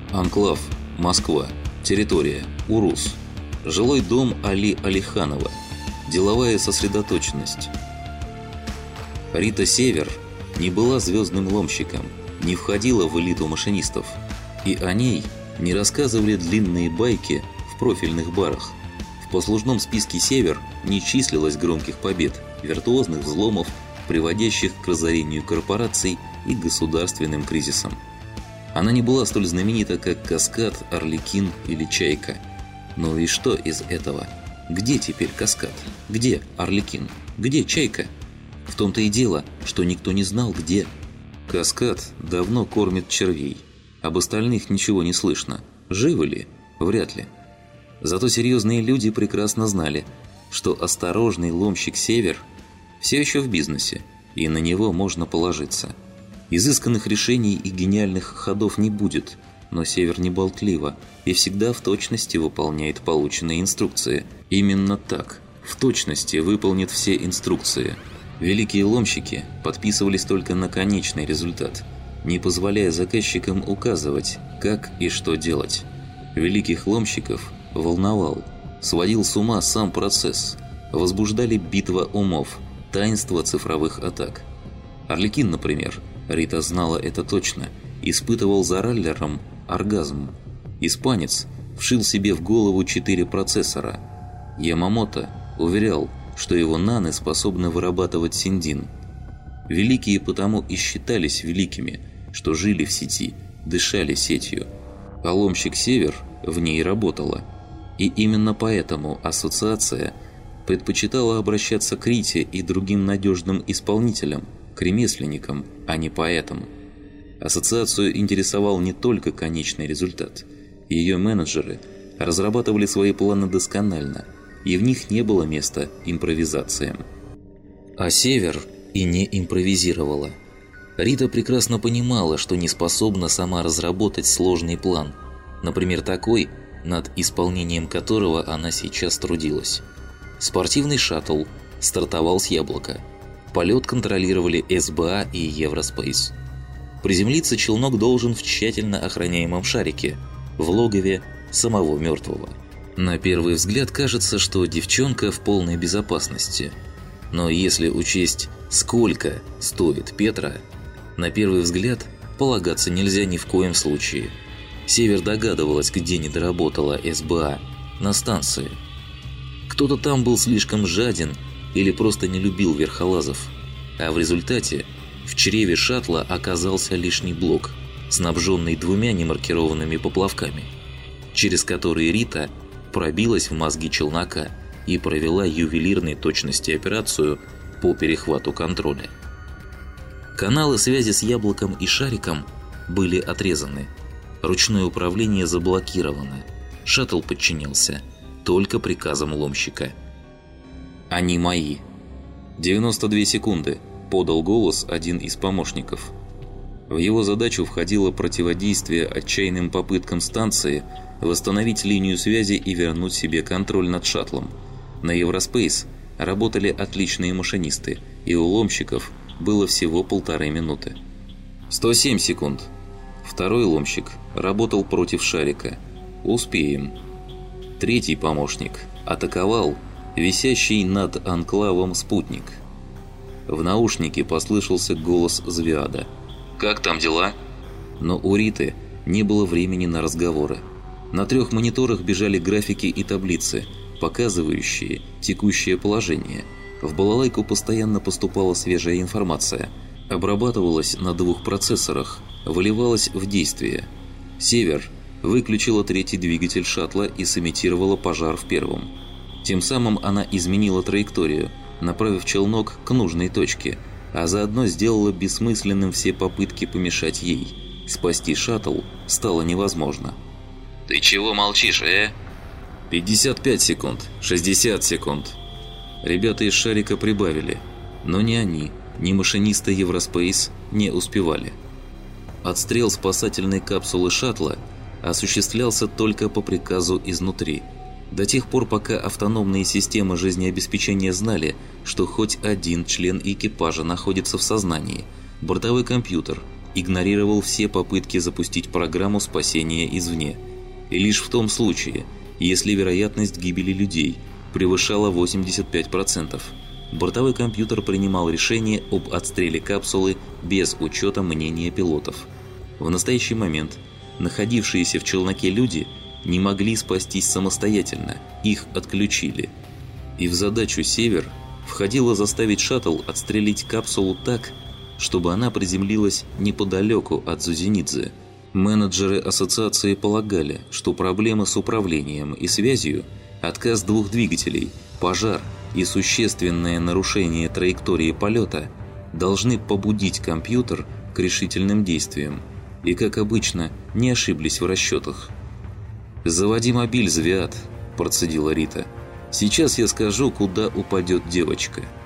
Анклав, Москва. Территория, Урус. Жилой дом Али Алиханова. Деловая сосредоточенность. Рита Север не была звездным ломщиком, не входила в элиту машинистов. И о ней не рассказывали длинные байки в профильных барах. В послужном списке «Север» не числилось громких побед, виртуозных взломов, приводящих к разорению корпораций и государственным кризисам. Она не была столь знаменита, как «Каскад», «Арлекин» или «Чайка». Ну и что из этого? Где теперь «Каскад»? Где «Арлекин»? Где «Чайка»? В том-то и дело, что никто не знал, где. «Каскад» давно кормит червей. Об остальных ничего не слышно. Живы ли? Вряд ли. Зато серьезные люди прекрасно знали, что осторожный ломщик «Север» все еще в бизнесе, и на него можно положиться. Изысканных решений и гениальных ходов не будет, но «Север» не болтлива и всегда в точности выполняет полученные инструкции. Именно так, в точности выполнит все инструкции. Великие ломщики подписывались только на конечный результат, не позволяя заказчикам указывать, как и что делать. Великих ломщиков волновал, сводил с ума сам процесс, возбуждали битва умов, таинство цифровых атак. Арлекин, например, Рита знала это точно, испытывал за раллером оргазм. Испанец вшил себе в голову 4 процессора. Ямамото уверял, что его наны способны вырабатывать синдин. Великие потому и считались великими, что жили в сети, дышали сетью. А ломщик «Север» в ней работала. И именно поэтому ассоциация предпочитала обращаться к Рите и другим надежным исполнителям, к ремесленникам, а не поэтам. Ассоциацию интересовал не только конечный результат. Ее менеджеры разрабатывали свои планы досконально, и в них не было места импровизациям. А «Север» и не импровизировала. Рита прекрасно понимала, что не способна сама разработать сложный план, например, такой, над исполнением которого она сейчас трудилась. Спортивный шаттл стартовал с яблока. Полет контролировали СБА и Евроспейс. Приземлиться челнок должен в тщательно охраняемом шарике, в логове самого мертвого. На первый взгляд кажется, что девчонка в полной безопасности. Но если учесть, сколько стоит Петра, на первый взгляд полагаться нельзя ни в коем случае. «Север» догадывалась, где не доработала СБА – на станции. Кто-то там был слишком жаден или просто не любил верхолазов, а в результате в чреве шаттла оказался лишний блок, снабженный 2 немаркированными поплавками, через которые Рита пробилась в мозги челнока и провела ювелирной точности операцию по перехвату контроля. Каналы связи с яблоком и шариком были отрезаны. Ручное управление заблокировано. Шаттл подчинялся только приказам ломщика. «Они мои». 92 секунды, подал голос один из помощников. В его задачу входило противодействие отчаянным попыткам станции восстановить линию связи и вернуть себе контроль над шаттлом. На Евроспейс работали отличные машинисты, и у ломщиков было всего 1,5 минуты. 107 секунд. Второй ломщик работал против шарика. Успеем. Третий помощник атаковал висящий над анклавом спутник. В наушнике послышался голос Звиада. «Как там дела?» Но у Риты не было времени на разговоры. На 3 мониторах бежали графики и таблицы, показывающие текущее положение. В балалайку постоянно поступала свежая информация. Обрабатывалась на 2 процессорах, выливалась в действие. «Север» выключила 3-й двигатель шаттла и сымитировала пожар в 1-м. Тем самым она изменила траекторию, направив челнок к нужной точке, а заодно сделала бессмысленным все попытки помешать ей. Спасти шаттл стало невозможно. «Ты чего молчишь, 55 секунд, 60 секунд. Ребята из шарика прибавили, но ни они, ни машинисты Евроспейс не успевали. Отстрел спасательной капсулы шаттла осуществлялся только по приказу изнутри. До тех пор, пока автономные системы жизнеобеспечения знали, что хоть один член экипажа находится в сознании, бортовой компьютер, игнорировал все попытки запустить программу спасения извне. И лишь в том случае, если вероятность гибели людей превышала 85%, бортовой компьютер принимал решение об отстреле капсулы без учета мнения пилотов. В настоящий момент находившиеся в челноке люди не могли спастись самостоятельно, их отключили. И в задачу «Север» входило заставить шаттл отстрелить капсулу так, чтобы она приземлилась неподалеку от Зузенидзе. Менеджеры ассоциации полагали, что проблемы с управлением и связью, отказ двух двигателей, пожар и существенное нарушение траектории полета должны побудить компьютер к решительным действиям. И, как обычно, не ошиблись в расчетах. «Заводи мобиль, Звят», – процедила Рита. «Сейчас я скажу, куда упадет девочка».